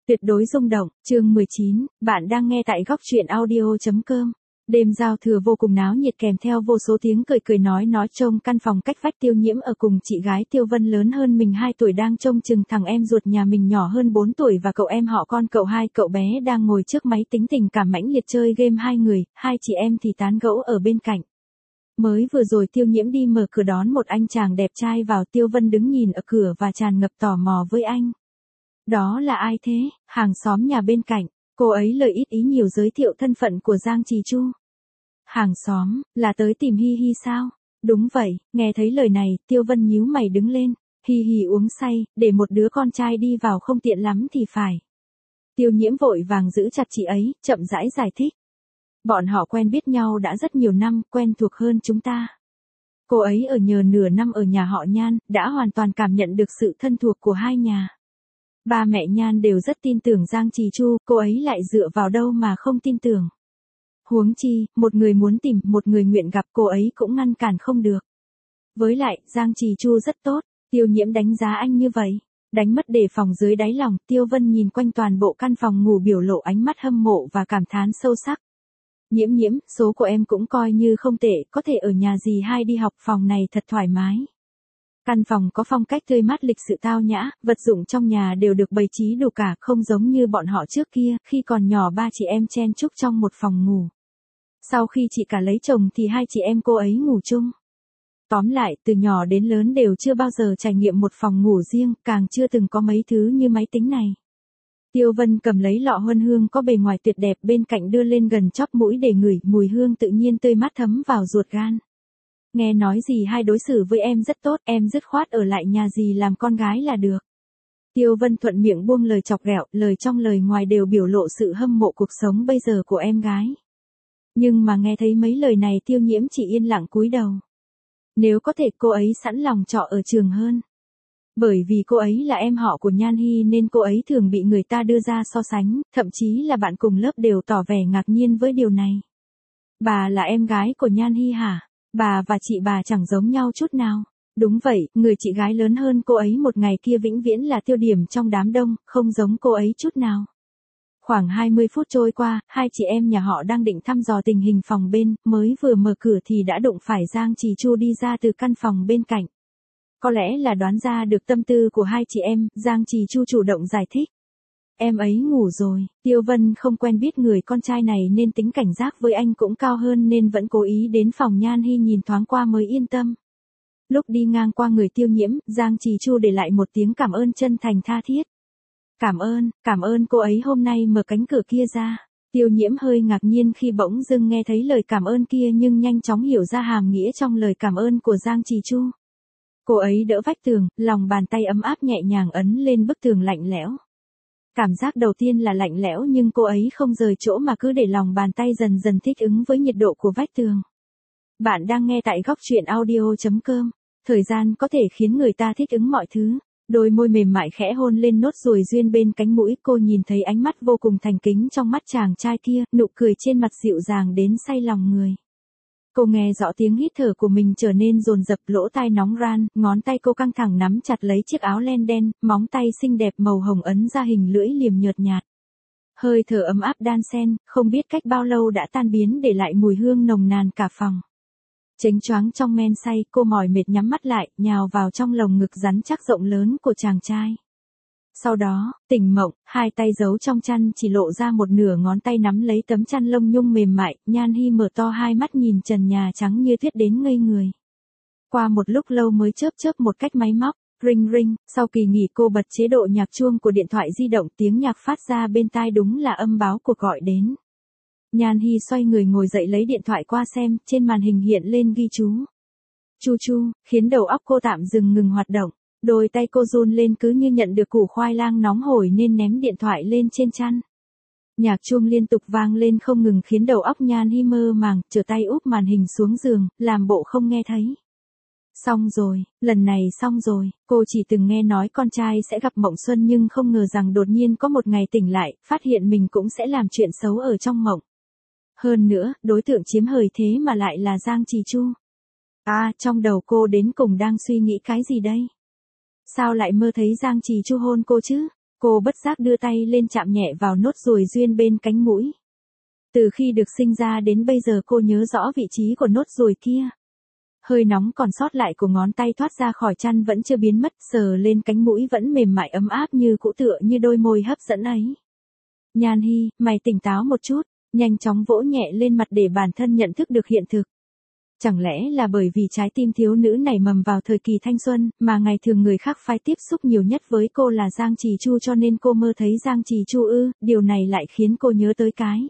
Tuyệt đối rung động, chương 19, bạn đang nghe tại góc truyện audio.com. Đêm giao thừa vô cùng náo nhiệt kèm theo vô số tiếng cười cười nói trông căn phòng cách vách Tiêu Nhiễm ở cùng chị gái Tiêu Vân lớn hơn mình 2 tuổi đang trông chừng thằng em ruột nhà mình nhỏ hơn 4 tuổi và cậu em họ con cậu 2 cậu bé đang ngồi trước máy tính tình cảm mãnh liệt chơi game hai người, hai chị em thì tán gẫu ở bên cạnh. Mới vừa rồi Tiêu Nhiễm đi mở cửa đón một anh chàng đẹp trai vào, Tiêu Vân đứng nhìn ở cửa và tràn ngập tò mò với anh. Đó là ai thế? Hàng xóm nhà bên cạnh, cô ấy lời ít ý nhiều giới thiệu thân phận của Giang Trì Chu. Hàng xóm, là tới tìm Hi Hi sao? Đúng vậy, nghe thấy lời này, Tiêu Vân nhíu mày đứng lên, Hi Hi uống say, để một đứa con trai đi vào không tiện lắm thì phải. Tiêu Nhiễm vội vàng giữ chặt chị ấy, chậm rãi giải thích. Bọn họ quen biết nhau đã rất nhiều năm, quen thuộc hơn chúng ta. Cô ấy ở nhờ nửa năm ở nhà họ Nhan, đã hoàn toàn cảm nhận được sự thân thuộc của hai nhà. Ba mẹ Nhan đều rất tin tưởng Giang Trì Chu, cô ấy lại dựa vào đâu mà không tin tưởng. Huống chi, một người muốn tìm, một người nguyện gặp cô ấy cũng ngăn cản không được. Với lại, Giang Trì Chu rất tốt, Tiêu Nhiễm đánh giá anh như vậy. Đánh mất đề phòng dưới đáy lòng, Tiêu Vân nhìn quanh toàn bộ căn phòng ngủ biểu lộ ánh mắt hâm mộ và cảm thán sâu sắc. Nhiễm, số của em cũng coi như không tệ, có thể ở nhà dì hai đi học, phòng này thật thoải mái. Căn phòng có phong cách tươi mát lịch sự tao nhã, vật dụng trong nhà đều được bày trí đủ cả, không giống như bọn họ trước kia, khi còn nhỏ ba chị em chen chúc trong một phòng ngủ. Sau khi chị cả lấy chồng thì hai chị em cô ấy ngủ chung. Tóm lại, từ nhỏ đến lớn đều chưa bao giờ trải nghiệm một phòng ngủ riêng, càng chưa từng có mấy thứ như máy tính này. Tiêu Vân cầm lấy lọ huân hương có bề ngoài tuyệt đẹp bên cạnh đưa lên gần chóp mũi để ngửi, mùi hương tự nhiên tươi mát thấm vào ruột gan. Nghe nói dì hai đối xử với em rất tốt, em dứt khoát ở lại nhà dì làm con gái là được. Tiêu Vân thuận miệng buông lời chọc ghẹo, lời trong lời ngoài đều biểu lộ sự hâm mộ cuộc sống bây giờ của em gái. Nhưng mà nghe thấy mấy lời này Tiêu Nhiễm chỉ yên lặng cúi đầu. Nếu có thể cô ấy sẵn lòng trọ ở trường hơn. Bởi vì cô ấy là em họ của Nhan Hi nên cô ấy thường bị người ta đưa ra so sánh, thậm chí là bạn cùng lớp đều tỏ vẻ ngạc nhiên với điều này. Bà là em gái của Nhan Hi hả? Bà và chị bà chẳng giống nhau chút nào. Đúng vậy, người chị gái lớn hơn cô ấy một ngày kia vĩnh viễn là tiêu điểm trong đám đông, không giống cô ấy chút nào. Khoảng 20 phút trôi qua, hai chị em nhà họ đang định thăm dò tình hình phòng bên, mới vừa mở cửa thì đã đụng phải Giang Trì Chu đi ra từ căn phòng bên cạnh. Có lẽ là đoán ra được tâm tư của hai chị em, Giang Trì Chu chủ động giải thích. Em ấy ngủ rồi, Tiêu Vân không quen biết người con trai này nên tính cảnh giác với anh cũng cao hơn nên vẫn cố ý đến phòng Nhan Hi nhìn thoáng qua mới yên tâm. Lúc đi ngang qua người Tiêu Nhiễm, Giang Trì Chu để lại một tiếng cảm ơn chân thành tha thiết. Cảm ơn cô ấy hôm nay mở cánh cửa kia ra. Tiêu Nhiễm hơi ngạc nhiên khi bỗng dưng nghe thấy lời cảm ơn kia nhưng nhanh chóng hiểu ra hàm nghĩa trong lời cảm ơn của Giang Trì Chu. Cô ấy đỡ vách tường, lòng bàn tay ấm áp nhẹ nhàng ấn lên bức tường lạnh lẽo. Cảm giác đầu tiên là lạnh lẽo nhưng cô ấy không rời chỗ mà cứ để lòng bàn tay dần dần thích ứng với nhiệt độ của vách tường. Bạn đang nghe tại góc truyện audio.com. Thời gian có thể khiến người ta thích ứng mọi thứ. Đôi môi mềm mại khẽ hôn lên nốt ruồi duyên bên cánh mũi, cô nhìn thấy ánh mắt vô cùng thành kính trong mắt chàng trai kia, nụ cười trên mặt dịu dàng đến say lòng người. Cô nghe rõ tiếng hít thở của mình trở nên dồn dập, lỗ tai nóng ran, ngón tay cô căng thẳng nắm chặt lấy chiếc áo len đen, móng tay xinh đẹp màu hồng ấn ra hình lưỡi liềm nhợt nhạt. Hơi thở ấm áp đan xen, không biết cách bao lâu đã tan biến để lại mùi hương nồng nàn cả phòng. Chếnh choáng trong men say, cô mỏi mệt nhắm mắt lại, nhào vào trong lồng ngực rắn chắc rộng lớn của chàng trai. Sau đó, tỉnh mộng, hai tay giấu trong chăn chỉ lộ ra một nửa ngón tay nắm lấy tấm chăn lông nhung mềm mại, Nhan Hi mở to hai mắt nhìn trần nhà trắng như tuyết đến ngây người. Qua một lúc lâu mới chớp một cách máy móc, ring, sau kỳ nghỉ cô bật chế độ nhạc chuông của điện thoại di động, tiếng nhạc phát ra bên tai đúng là âm báo cuộc gọi đến. Nhan Hi xoay người ngồi dậy lấy điện thoại qua xem, trên màn hình hiện lên ghi chú. Chu, khiến đầu óc cô tạm dừng ngừng hoạt động. Đôi tay cô run lên cứ như nhận được củ khoai lang nóng hổi nên ném điện thoại lên trên chăn. Nhạc chuông liên tục vang lên không ngừng khiến đầu óc Nhan Hi mơ màng, trở tay úp màn hình xuống giường, làm bộ không nghe thấy. Xong rồi, lần này xong rồi, cô chỉ từng nghe nói con trai sẽ gặp mộng xuân nhưng không ngờ rằng đột nhiên có một ngày tỉnh lại, phát hiện mình cũng sẽ làm chuyện xấu ở trong mộng. Hơn nữa, đối tượng chiếm hời thế mà lại là Giang Trì Chu. Trong đầu cô đến cùng đang suy nghĩ cái gì đây? Sao lại mơ thấy Giang Trì Chu hôn cô chứ? Cô bất giác đưa tay lên chạm nhẹ vào nốt ruồi duyên bên cánh mũi. Từ khi được sinh ra đến bây giờ cô nhớ rõ vị trí của nốt ruồi kia. Hơi nóng còn sót lại của ngón tay thoát ra khỏi chăn vẫn chưa biến mất, sờ lên cánh mũi vẫn mềm mại ấm áp như cũ tựa như đôi môi hấp dẫn ấy. Nhan Hi, mày tỉnh táo một chút, nhanh chóng vỗ nhẹ lên mặt để bản thân nhận thức được hiện thực. Chẳng lẽ là bởi vì trái tim thiếu nữ này mầm vào thời kỳ thanh xuân, mà ngày thường người khác phải tiếp xúc nhiều nhất với cô là Giang Trì Chu cho nên cô mơ thấy Giang Trì Chu ư, điều này lại khiến cô nhớ tới cái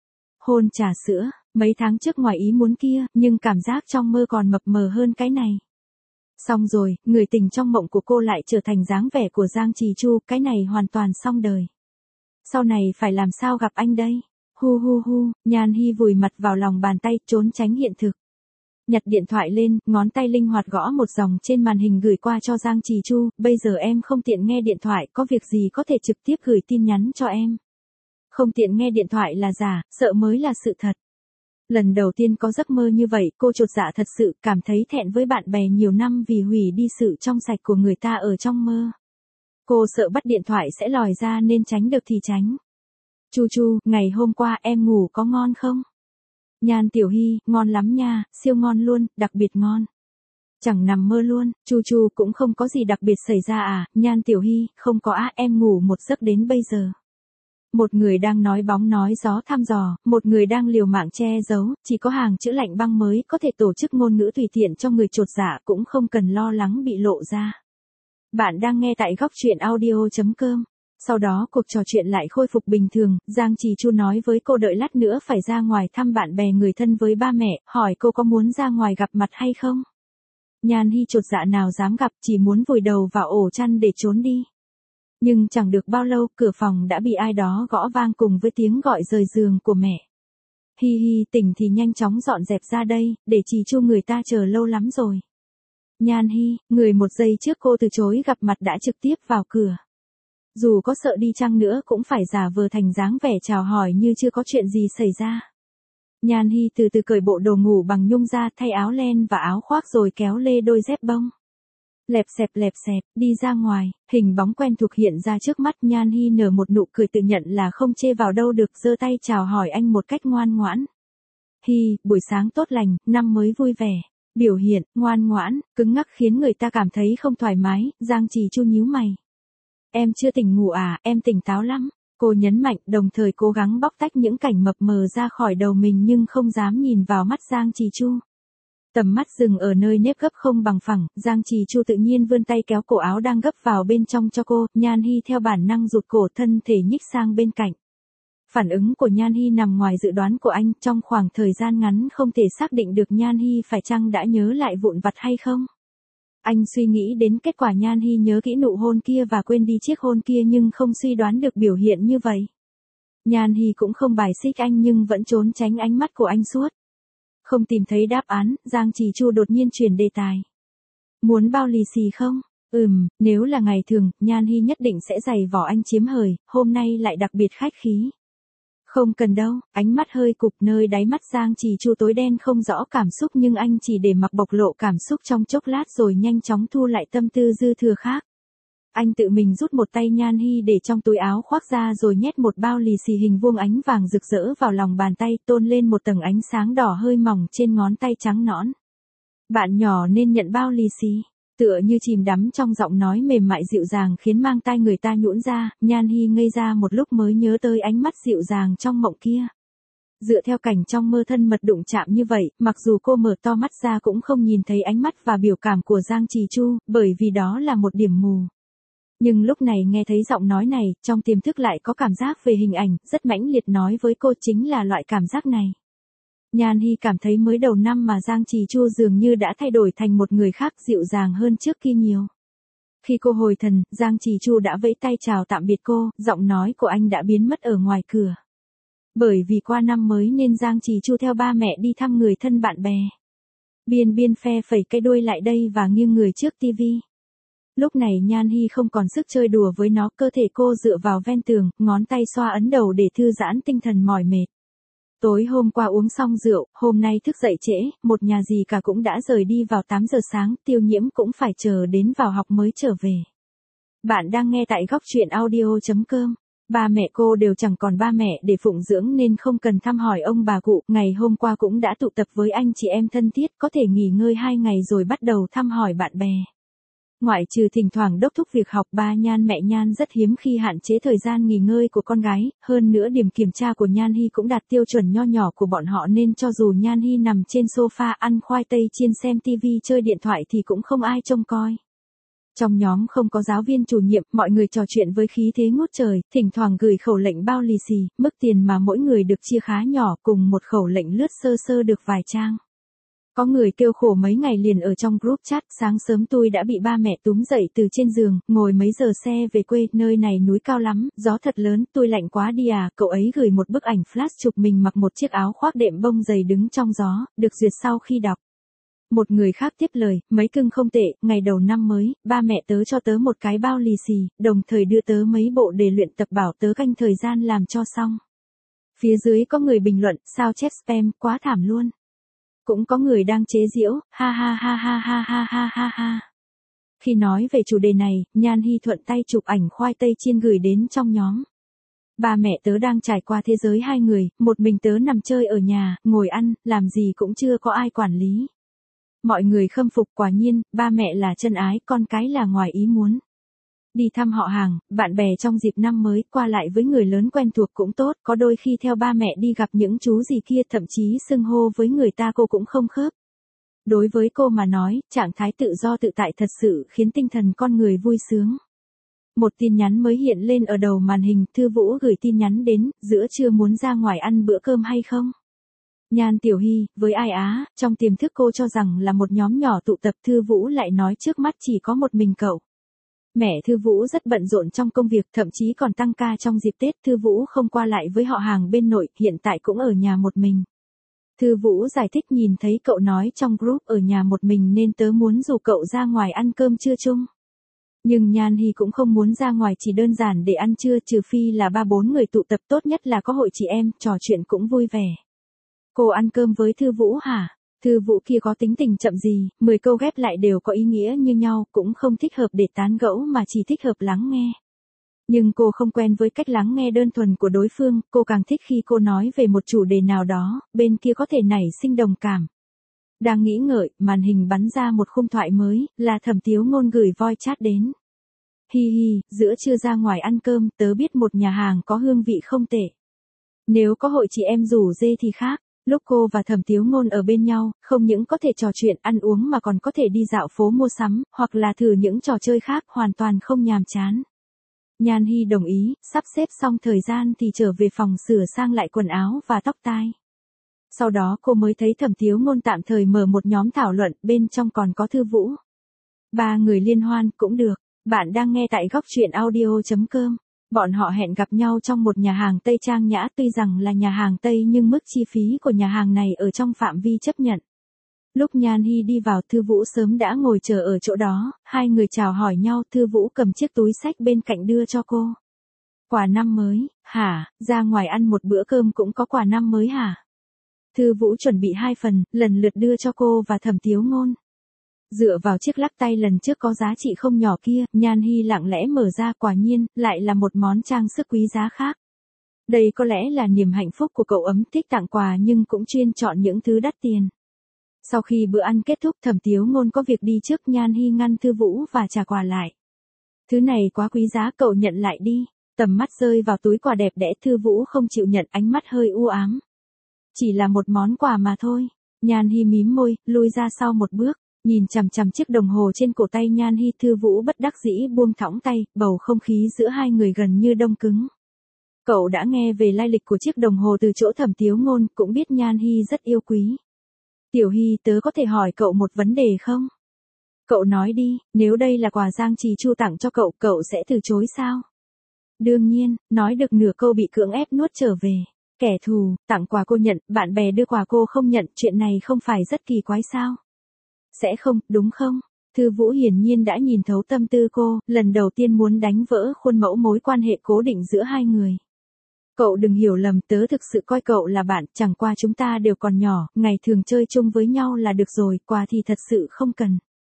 hôn trà sữa, mấy tháng trước ngoài ý muốn kia, nhưng cảm giác trong mơ còn mập mờ hơn cái này. Xong rồi, người tình trong mộng của cô lại trở thành dáng vẻ của Giang Trì Chu, cái này hoàn toàn xong đời. Sau này phải làm sao gặp anh đây? Hu hu hu, Nhan Hi vùi mặt vào lòng bàn tay, trốn tránh hiện thực. Nhặt điện thoại lên, ngón tay linh hoạt gõ một dòng trên màn hình gửi qua cho Giang Trì Chu, bây giờ em không tiện nghe điện thoại, có việc gì có thể trực tiếp gửi tin nhắn cho em. Không tiện nghe điện thoại là giả, sợ mới là sự thật. Lần đầu tiên có giấc mơ như vậy, cô chột dạ thật sự, cảm thấy thẹn với bạn bè nhiều năm vì hủy đi sự trong sạch của người ta ở trong mơ. Cô sợ bắt điện thoại sẽ lòi ra nên tránh được thì tránh. Chu Chu, ngày hôm qua em ngủ có ngon không? Nhan Tiểu Hy, ngon lắm nha, siêu ngon luôn, đặc biệt ngon. Chẳng nằm mơ luôn, Chu Chu cũng không có gì đặc biệt xảy ra à, Nhan Tiểu Hy, không có á, em ngủ một giấc đến bây giờ. Một người đang nói bóng nói gió thăm dò, một người đang liều mạng che giấu, chỉ có hàng chữ lạnh băng mới có thể tổ chức ngôn ngữ tùy tiện cho người chột dạ cũng không cần lo lắng bị lộ ra. Bạn đang nghe tại góc truyện audio.com. Sau đó cuộc trò chuyện lại khôi phục bình thường, Giang Trì Chu nói với cô đợi lát nữa phải ra ngoài thăm bạn bè người thân với ba mẹ, hỏi cô có muốn ra ngoài gặp mặt hay không. Nhan Hi chột dạ nào dám gặp, chỉ muốn vùi đầu vào ổ chăn để trốn đi. Nhưng chẳng được bao lâu, cửa phòng đã bị ai đó gõ vang cùng với tiếng gọi rời giường của mẹ. Hi hi, tỉnh thì nhanh chóng dọn dẹp ra đây, để Trì Chu người ta chờ lâu lắm rồi. Nhan Hi, người một giây trước cô từ chối gặp mặt đã trực tiếp vào cửa. Dù có sợ đi chăng nữa cũng phải giả vờ thành dáng vẻ chào hỏi như chưa có chuyện gì xảy ra. Nhan Hi từ từ cởi bộ đồ ngủ bằng nhung ra, thay áo len và áo khoác rồi kéo lê đôi dép bông. Lẹp xẹp, đi ra ngoài, hình bóng quen thuộc hiện ra trước mắt. Nhan Hi nở một nụ cười tự nhận là không chê vào đâu được, giơ tay chào hỏi anh một cách ngoan ngoãn. Hi, buổi sáng tốt lành, năm mới vui vẻ. Biểu hiện, ngoan ngoãn, cứng ngắc khiến người ta cảm thấy không thoải mái. Giang Trì Chu nhíu mày. Em chưa tỉnh ngủ à, em tỉnh táo lắm. Cô nhấn mạnh, đồng thời cố gắng bóc tách những cảnh mập mờ ra khỏi đầu mình nhưng không dám nhìn vào mắt Giang Trì Chu. Tầm mắt dừng ở nơi nếp gấp không bằng phẳng, Giang Trì Chu tự nhiên vươn tay kéo cổ áo đang gấp vào bên trong cho cô, Nhan Hi theo bản năng rụt cổ, thân thể nhích sang bên cạnh. Phản ứng của Nhan Hi nằm ngoài dự đoán của anh, trong khoảng thời gian ngắn không thể xác định được Nhan Hi phải chăng đã nhớ lại vụn vặt hay không. Anh suy nghĩ đến kết quả Nhan Hi nhớ kỹ nụ hôn kia và quên đi chiếc hôn kia nhưng không suy đoán được biểu hiện như vậy. Nhan Hi cũng không bài xích anh nhưng vẫn trốn tránh ánh mắt của anh suốt. Không tìm thấy đáp án, Giang Trì Chu đột nhiên chuyển đề tài. Muốn bao lì xì không? Nếu là ngày thường, Nhan Hi nhất định sẽ giày vò anh chiếm hời, hôm nay lại đặc biệt khách khí. Không cần đâu, ánh mắt hơi cụp, nơi đáy mắt Giang Trì Chu tối đen không rõ cảm xúc nhưng anh chỉ để mặc bộc lộ cảm xúc trong chốc lát rồi nhanh chóng thu lại tâm tư dư thừa khác. Anh tự mình rút một tay Nhan Hi để trong túi áo khoác ra rồi nhét một bao lì xì hình vuông ánh vàng rực rỡ vào lòng bàn tay, tôn lên một tầng ánh sáng đỏ hơi mỏng trên ngón tay trắng nõn. Bạn nhỏ nên nhận bao lì xì. Tựa như chìm đắm trong giọng nói mềm mại dịu dàng khiến mang tai người ta nhũn ra, Nhan Hi ngây ra một lúc mới nhớ tới ánh mắt dịu dàng trong mộng kia. Dựa theo cảnh trong mơ thân mật đụng chạm như vậy, mặc dù cô mở to mắt ra cũng không nhìn thấy ánh mắt và biểu cảm của Giang Trì Chu, bởi vì đó là một điểm mù. Nhưng lúc này nghe thấy giọng nói này, trong tiềm thức lại có cảm giác về hình ảnh, rất mãnh liệt nói với cô chính là loại cảm giác này. Nhan Hi cảm thấy mới đầu năm mà Giang Trì Chu dường như đã thay đổi thành một người khác, dịu dàng hơn trước kia nhiều. Khi cô hồi thần, Giang Trì Chu đã vẫy tay chào tạm biệt cô, giọng nói của anh đã biến mất ở ngoài cửa. Bởi vì qua năm mới nên Giang Trì Chu theo ba mẹ đi thăm người thân bạn bè. Biên phe phẩy cái đuôi lại đây và nghiêng người trước tivi. Lúc này Nhan Hi không còn sức chơi đùa với nó, cơ thể cô dựa vào ven tường, ngón tay xoa ấn đầu để thư giãn tinh thần mỏi mệt. Tối hôm qua uống xong rượu, hôm nay thức dậy trễ, một nhà gì cả cũng đã rời đi vào 8 giờ sáng, Tiêu Nhiễm cũng phải chờ đến vào học mới trở về. Bạn đang nghe tại góc truyện audio.com. Ba mẹ cô đều chẳng còn ba mẹ để phụng dưỡng nên không cần thăm hỏi ông bà cụ. Ngày hôm qua cũng đã tụ tập với anh chị em thân thiết, có thể nghỉ ngơi 2 ngày rồi bắt đầu thăm hỏi bạn bè. Ngoại trừ thỉnh thoảng đốc thúc việc học, ba Nhan mẹ Nhan rất hiếm khi hạn chế thời gian nghỉ ngơi của con gái, hơn nữa điểm kiểm tra của Nhan Hi cũng đạt tiêu chuẩn nho nhỏ của bọn họ nên cho dù Nhan Hi nằm trên sofa ăn khoai tây chiên xem TV chơi điện thoại thì cũng không ai trông coi. Trong nhóm không có giáo viên chủ nhiệm, mọi người trò chuyện với khí thế ngút trời, thỉnh thoảng gửi khẩu lệnh bao lì xì, mức tiền mà mỗi người được chia khá nhỏ, cùng một khẩu lệnh lướt sơ sơ được vài trang. Có người kêu khổ mấy ngày liền ở trong group chat, sáng sớm tôi đã bị ba mẹ túm dậy từ trên giường, ngồi mấy giờ xe về quê, nơi này núi cao lắm, gió thật lớn, tôi lạnh quá đi à, cậu ấy gửi một bức ảnh flash chụp mình mặc một chiếc áo khoác đệm bông dày đứng trong gió, được duyệt sau khi đọc. Một người khác tiếp lời, mấy cưng không tệ, ngày đầu năm mới, ba mẹ tớ cho tớ một cái bao lì xì, đồng thời đưa tớ mấy bộ để luyện tập bảo tớ canh thời gian làm cho xong. Phía dưới có người bình luận, sao chép spam, quá thảm luôn. Cũng có người đang chế giễu, ha ha ha ha ha ha ha ha ha. Khi nói về chủ đề này, Nhan Hi thuận tay chụp ảnh khoai tây chiên gửi đến trong nhóm. Ba mẹ tớ đang trải qua thế giới hai người, một mình tớ nằm chơi ở nhà, ngồi ăn, làm gì cũng chưa có ai quản lý. Mọi người khâm phục, quả nhiên, ba mẹ là chân ái, con cái là ngoài ý muốn. Đi thăm họ hàng, bạn bè trong dịp năm mới, qua lại với người lớn quen thuộc cũng tốt, có đôi khi theo ba mẹ đi gặp những chú gì kia, thậm chí xưng hô với người ta cô cũng không khớp. Đối với cô mà nói, trạng thái tự do tự tại thật sự khiến tinh thần con người vui sướng. Một tin nhắn mới hiện lên ở đầu màn hình, Thư Vũ gửi tin nhắn đến, giữa trưa muốn ra ngoài ăn bữa cơm hay không? Nhan Tiểu Hy, với ai á, trong tiềm thức cô cho rằng là một nhóm nhỏ tụ tập, Thư Vũ lại nói trước mắt chỉ có một mình cậu. Mẹ Thư Vũ rất bận rộn trong công việc, thậm chí còn tăng ca trong dịp Tết, Thư Vũ không qua lại với họ hàng bên nội, hiện tại cũng ở nhà một mình. Thư Vũ giải thích, nhìn thấy cậu nói trong group ở nhà một mình nên tớ muốn rủ cậu ra ngoài ăn cơm trưa chung. Nhưng Nhan Hi cũng không muốn ra ngoài chỉ đơn giản để ăn trưa, trừ phi là 3-4 người tụ tập, tốt nhất là có hội chị em, trò chuyện cũng vui vẻ. Cô ăn cơm với Thư Vũ hả? Thư Vũ kia có tính tình chậm gì, 10 câu ghép lại đều có ý nghĩa như nhau, cũng không thích hợp để tán gẫu mà chỉ thích hợp lắng nghe. Nhưng cô không quen với cách lắng nghe đơn thuần của đối phương, cô càng thích khi cô nói về một chủ đề nào đó, bên kia có thể nảy sinh đồng cảm. Đang nghĩ ngợi, màn hình bắn ra một khung thoại mới, là Thẩm Tiếu Ngôn gửi voice chat đến. Hi hi, giữa trưa ra ngoài ăn cơm, tớ biết một nhà hàng có hương vị không tệ. Nếu có hội chị em rủ dê thì khác. Lúc cô và Thẩm Tiếu Ngôn ở bên nhau, không những có thể trò chuyện ăn uống mà còn có thể đi dạo phố mua sắm, hoặc là thử những trò chơi khác, hoàn toàn không nhàm chán. Nhan Hi đồng ý, sắp xếp xong thời gian thì trở về phòng sửa sang lại quần áo và tóc tai. Sau đó cô mới thấy Thẩm Tiếu Ngôn tạm thời mở một nhóm thảo luận, bên trong còn có Thư Vũ. 3 người liên hoan, cũng được. Bạn đang nghe tại góc truyện audio.com. Bọn họ hẹn gặp nhau trong một nhà hàng Tây trang nhã, tuy rằng là nhà hàng Tây nhưng mức chi phí của nhà hàng này ở trong phạm vi chấp nhận. Lúc Nhan Hi đi vào, Thư Vũ sớm đã ngồi chờ ở chỗ đó, hai người chào hỏi nhau, Thư Vũ cầm chiếc túi xách bên cạnh đưa cho cô. Quà năm mới, hả, ra ngoài ăn một bữa cơm cũng có quà năm mới hả? Thư Vũ chuẩn bị 2 phần, lần lượt đưa cho cô và Thẩm Tiếu Ngôn. Dựa vào chiếc lắc tay lần trước có giá trị không nhỏ kia, Nhan Hi lặng lẽ mở ra, quả nhiên, lại là một món trang sức quý giá khác. Đây có lẽ là niềm hạnh phúc của cậu ấm, thích tặng quà nhưng cũng chuyên chọn những thứ đắt tiền. Sau khi bữa ăn kết thúc, Thẩm Tiếu Ngôn có việc đi trước, Nhan Hi ngăn Thư Vũ và trả quà lại. Thứ này quá quý giá, cậu nhận lại đi. Tầm mắt rơi vào túi quà đẹp đẽ, Thư Vũ không chịu nhận, ánh mắt hơi u ám. Chỉ là một món quà mà thôi. Nhan Hi mím môi, lui ra sau một bước. Nhìn chằm chằm chiếc đồng hồ trên cổ tay Nhan Hi, Thư Vũ bất đắc dĩ buông thõng tay, bầu không khí giữa hai người gần như đông cứng. Cậu đã nghe về lai lịch của chiếc đồng hồ từ chỗ Thẩm Tiếu Ngôn, cũng biết Nhan Hi rất yêu quý. Tiểu Hi, tớ có thể hỏi cậu một vấn đề không? Cậu nói đi, nếu đây là quà Giang Trì Chu tặng cho cậu, cậu sẽ từ chối sao? Đương nhiên, nói được nửa câu bị cưỡng ép nuốt trở về. Kẻ thù, tặng quà cô nhận, bạn bè đưa quà cô không nhận, chuyện này không phải rất kỳ quái sao? Sẽ không, đúng không? Thư Vũ hiển nhiên đã nhìn thấu tâm tư cô, lần đầu tiên muốn đánh vỡ khuôn mẫu mối quan hệ cố định giữa hai người. Cậu đừng hiểu lầm, tớ thực sự coi cậu là bạn, chẳng qua chúng ta đều còn nhỏ, ngày thường chơi chung với nhau là được rồi, quà thì thật sự không cần.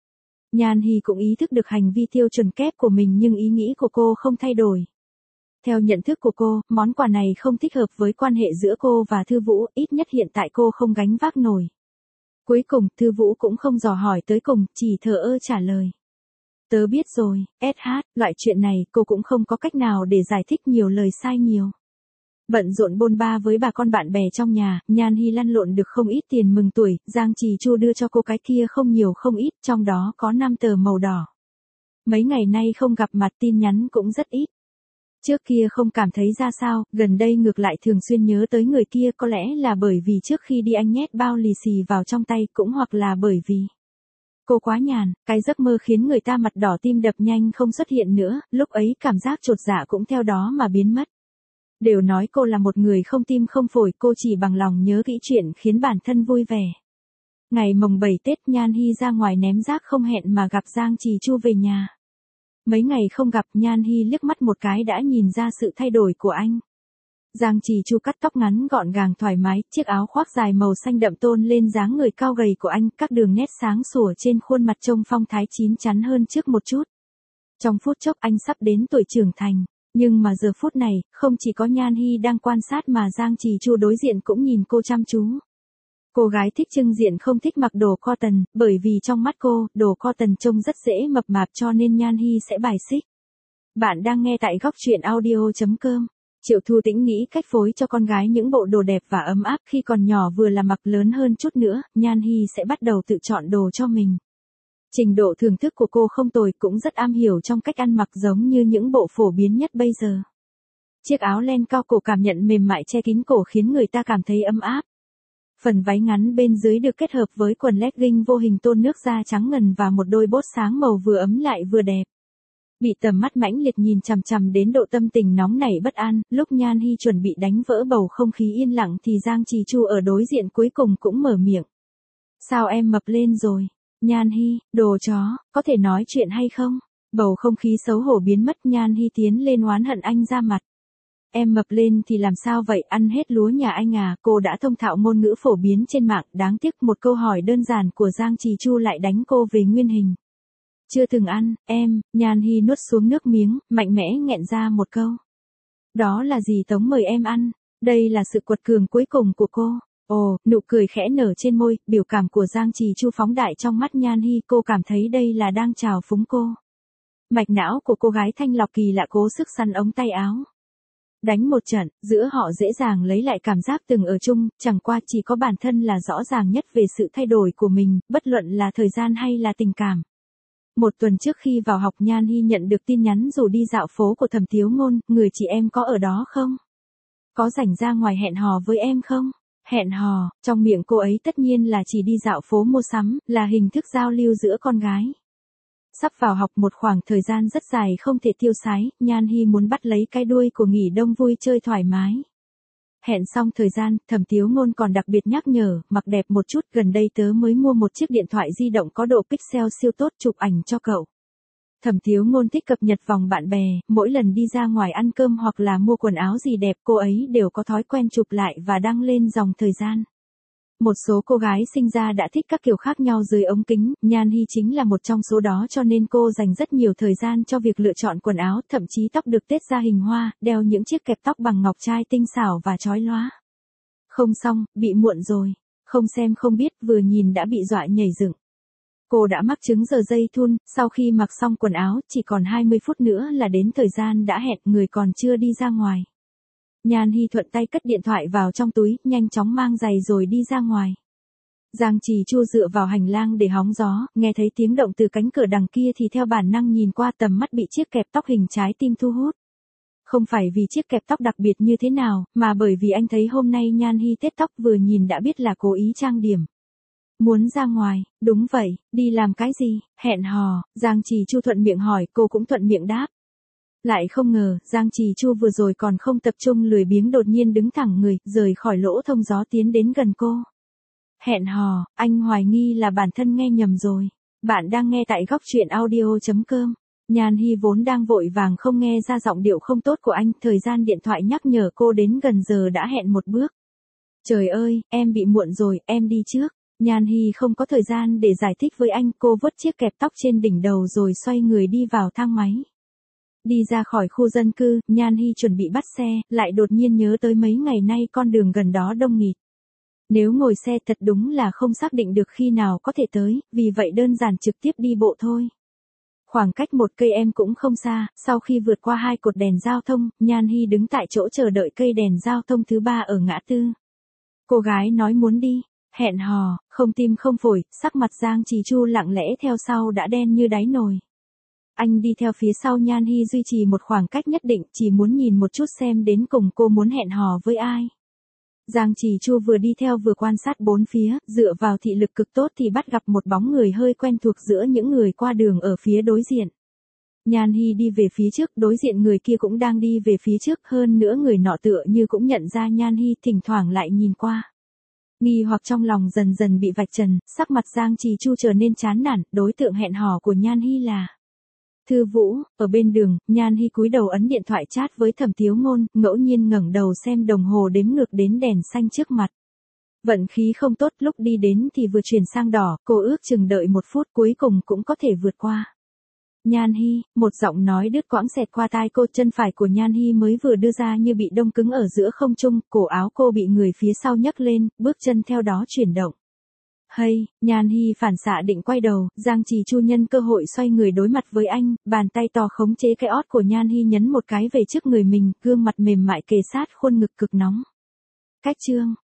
Nhan Hi cũng ý thức được hành vi tiêu chuẩn kép của mình nhưng ý nghĩ của cô không thay đổi. Theo nhận thức của cô, món quà này không thích hợp với quan hệ giữa cô và Thư Vũ, ít nhất hiện tại cô không gánh vác nổi. Cuối cùng, Thư Vũ cũng không dò hỏi tới cùng, chỉ thờ ơ trả lời. Tớ biết rồi, SH, loại chuyện này cô cũng không có cách nào để giải thích nhiều lời sai nhiều. Bận rộn bôn ba với bà con bạn bè trong nhà, Nhan Hi lăn lộn được không ít tiền mừng tuổi, Giang Trì Chu đưa cho cô cái kia không nhiều không ít, trong đó có 5 tờ màu đỏ. Mấy ngày nay không gặp mặt tin nhắn cũng rất ít. Trước kia không cảm thấy ra sao, gần đây ngược lại thường xuyên nhớ tới người kia, có lẽ là bởi vì trước khi đi anh nhét bao lì xì vào trong tay, cũng hoặc là bởi vì cô quá nhàn, cái giấc mơ khiến người ta mặt đỏ tim đập nhanh không xuất hiện nữa, lúc ấy cảm giác chột dạ cũng theo đó mà biến mất. Đều nói cô là một người không tim không phổi, cô chỉ bằng lòng nhớ kỹ chuyện khiến bản thân vui vẻ. Ngày mồng 7 Tết, Nhan Hi ra ngoài ném rác không hẹn mà gặp Giang Trì Chu về nhà. Mấy ngày không gặp, Nhan Hi liếc mắt một cái đã nhìn ra sự thay đổi của anh. Giang Trì Chu cắt tóc ngắn gọn gàng thoải mái, chiếc áo khoác dài màu xanh đậm tôn lên dáng người cao gầy của anh, các đường nét sáng sủa trên khuôn mặt trông phong thái chín chắn hơn trước một chút. Trong phút chốc anh sắp đến tuổi trưởng thành, nhưng mà giờ phút này, không chỉ có Nhan Hi đang quan sát mà Giang Trì Chu đối diện cũng nhìn cô chăm chú. Cô gái thích trưng diện không thích mặc đồ cotton, bởi vì trong mắt cô, đồ cotton trông rất dễ mập mạp cho nên Nhan Hi sẽ bài xích. Bạn đang nghe tại góc truyện audio.com. Triệu Thu Tĩnh nghĩ cách phối cho con gái những bộ đồ đẹp và ấm áp khi còn nhỏ, vừa là mặc lớn hơn chút nữa, Nhan Hi sẽ bắt đầu tự chọn đồ cho mình. Trình độ thưởng thức của cô không tồi, cũng rất am hiểu trong cách ăn mặc giống như những bộ phổ biến nhất bây giờ. Chiếc áo len cao cổ cảm nhận mềm mại che kín cổ khiến người ta cảm thấy ấm áp. Phần váy ngắn bên dưới được kết hợp với quần legging vô hình tôn nước da trắng ngần và một đôi bốt sáng màu vừa ấm lại vừa đẹp. Bị tầm mắt mãnh liệt nhìn chằm chằm đến độ tâm tình nóng nảy bất an, lúc Nhan Hi chuẩn bị đánh vỡ bầu không khí yên lặng thì Giang Trì Chu ở đối diện cuối cùng cũng mở miệng. Sao em mập lên rồi? Nhan Hi, đồ chó, có thể nói chuyện hay không? Bầu không khí xấu hổ biến mất, Nhan Hi tiến lên oán hận anh ra mặt. Em mập lên thì làm sao vậy, ăn hết lúa nhà anh à? Cô đã thông thạo ngôn ngữ phổ biến trên mạng, đáng tiếc một câu hỏi đơn giản của Giang Trì Chu lại đánh cô về nguyên hình. Chưa từng ăn, em, Nhan Hi nuốt xuống nước miếng, mạnh mẽ nghẹn ra một câu. Đó là gì Tống mời em ăn? Đây là sự quật cường cuối cùng của cô. Ồ, nụ cười khẽ nở trên môi, biểu cảm của Giang Trì Chu phóng đại trong mắt Nhan Hi, cô cảm thấy đây là đang chào phúng cô. Mạch não của cô gái thanh lọc kỳ lạ cố sức săn ống tay áo. Đánh một trận, giữa họ dễ dàng lấy lại cảm giác từng ở chung, chẳng qua chỉ có bản thân là rõ ràng nhất về sự thay đổi của mình, bất luận là thời gian hay là tình cảm. Một tuần trước khi vào học, Nhan Hi nhận được tin nhắn rủ đi dạo phố của Thẩm Thiếu Ngôn, người chị em có ở đó không? Có rảnh ra ngoài hẹn hò với em không? Hẹn hò, trong miệng cô ấy tất nhiên là chỉ đi dạo phố mua sắm, là hình thức giao lưu giữa con gái. Sắp vào học một khoảng thời gian rất dài không thể tiêu sái, Nhan Hi muốn bắt lấy cái đuôi của nghỉ đông vui chơi thoải mái. Hẹn xong thời gian, Thẩm Thiếu Ngôn còn đặc biệt nhắc nhở, mặc đẹp một chút, gần đây tớ mới mua một chiếc điện thoại di động có độ pixel siêu tốt, chụp ảnh cho cậu. Thẩm Thiếu Ngôn thích cập nhật vòng bạn bè, mỗi lần đi ra ngoài ăn cơm hoặc là mua quần áo gì đẹp, cô ấy đều có thói quen chụp lại và đăng lên dòng thời gian. Một số cô gái sinh ra đã thích các kiểu khác nhau dưới ống kính, Nhan Hi chính là một trong số đó, cho nên cô dành rất nhiều thời gian cho việc lựa chọn quần áo, thậm chí tóc được tết ra hình hoa, đeo những chiếc kẹp tóc bằng ngọc trai tinh xảo và chói lóa. Không xong, bị muộn rồi. Không xem không biết, vừa nhìn đã bị dọa nhảy dựng. Cô đã mắc chứng giờ dây thun, sau khi mặc xong quần áo, chỉ còn 20 phút nữa là đến thời gian đã hẹn, người còn chưa đi ra ngoài. Nhan Hi thuận tay cất điện thoại vào trong túi, nhanh chóng mang giày rồi đi ra ngoài. Giang Trì Chu dựa vào hành lang để hóng gió, nghe thấy tiếng động từ cánh cửa đằng kia thì theo bản năng nhìn qua, tầm mắt bị chiếc kẹp tóc hình trái tim thu hút. Không phải vì chiếc kẹp tóc đặc biệt như thế nào, mà bởi vì anh thấy hôm nay Nhan Hi tết tóc, vừa nhìn đã biết là cố ý trang điểm. Muốn ra ngoài, đúng vậy, đi làm cái gì, hẹn hò, Giang Trì Chu thuận miệng hỏi, cô cũng thuận miệng đáp. Lại không ngờ, Giang Trì Chu vừa rồi còn không tập trung lười biếng đột nhiên đứng thẳng người, rời khỏi lỗ thông gió tiến đến gần cô. Hẹn hò, anh hoài nghi là bản thân nghe nhầm rồi. Bạn đang nghe tại góc truyện audio.com. Nhan Hi vốn đang vội vàng không nghe ra giọng điệu không tốt của anh, thời gian điện thoại nhắc nhở cô đến gần giờ đã hẹn một bước. Trời ơi, em bị muộn rồi, em đi trước. Nhan Hi không có thời gian để giải thích với anh, cô vuốt chiếc kẹp tóc trên đỉnh đầu rồi xoay người đi vào thang máy. Đi ra khỏi khu dân cư, Nhan Hi chuẩn bị bắt xe, lại đột nhiên nhớ tới mấy ngày nay con đường gần đó đông nghịt. Nếu ngồi xe thật đúng là không xác định được khi nào có thể tới, vì vậy đơn giản trực tiếp đi bộ thôi. Khoảng cách 1 cây em cũng không xa, sau khi vượt qua 2 cột đèn giao thông, Nhan Hi đứng tại chỗ chờ đợi cây đèn giao thông thứ 3 ở ngã tư. Cô gái nói muốn đi, hẹn hò, không tim không phổi, sắc mặt Giang Trì Chu lặng lẽ theo sau đã đen như đáy nồi. Anh đi theo phía sau Nhan Hi duy trì một khoảng cách nhất định, chỉ muốn nhìn một chút xem đến cùng cô muốn hẹn hò với ai. Giang Trì Chu vừa đi theo vừa quan sát bốn phía, dựa vào thị lực cực tốt thì bắt gặp một bóng người hơi quen thuộc giữa những người qua đường ở phía đối diện. Nhan Hi đi về phía trước, đối diện người kia cũng đang đi về phía trước, hơn nữa người nọ tựa như cũng nhận ra Nhan Hi, thỉnh thoảng lại nhìn qua. Nghi hoặc trong lòng dần dần bị vạch trần, sắc mặt Giang Trì Chu trở nên chán nản, đối tượng hẹn hò của Nhan Hi là Thư Vũ. Ở bên đường, Nhan Hi cúi đầu ấn điện thoại chat với Thẩm Thiếu Ngôn, ngẫu nhiên ngẩng đầu xem đồng hồ đếm ngược đến đèn xanh trước mặt. Vận khí không tốt, lúc đi đến thì vừa chuyển sang đỏ, cô ước chừng đợi 1 phút cuối cùng cũng có thể vượt qua. Nhan Hi, một giọng nói đứt quãng xẹt qua tai cô, chân phải của Nhan Hi mới vừa đưa ra như bị đông cứng ở giữa không trung, cổ áo cô bị người phía sau nhấc lên, bước chân theo đó chuyển động. Hay, Nhan Hi phản xạ định quay đầu, Giang Trì Chu nhân cơ hội xoay người đối mặt với anh, bàn tay to khống chế cái ót của Nhan Hi nhấn một cái về trước người mình, gương mặt mềm mại kề sát khuôn ngực cực nóng. Cách chương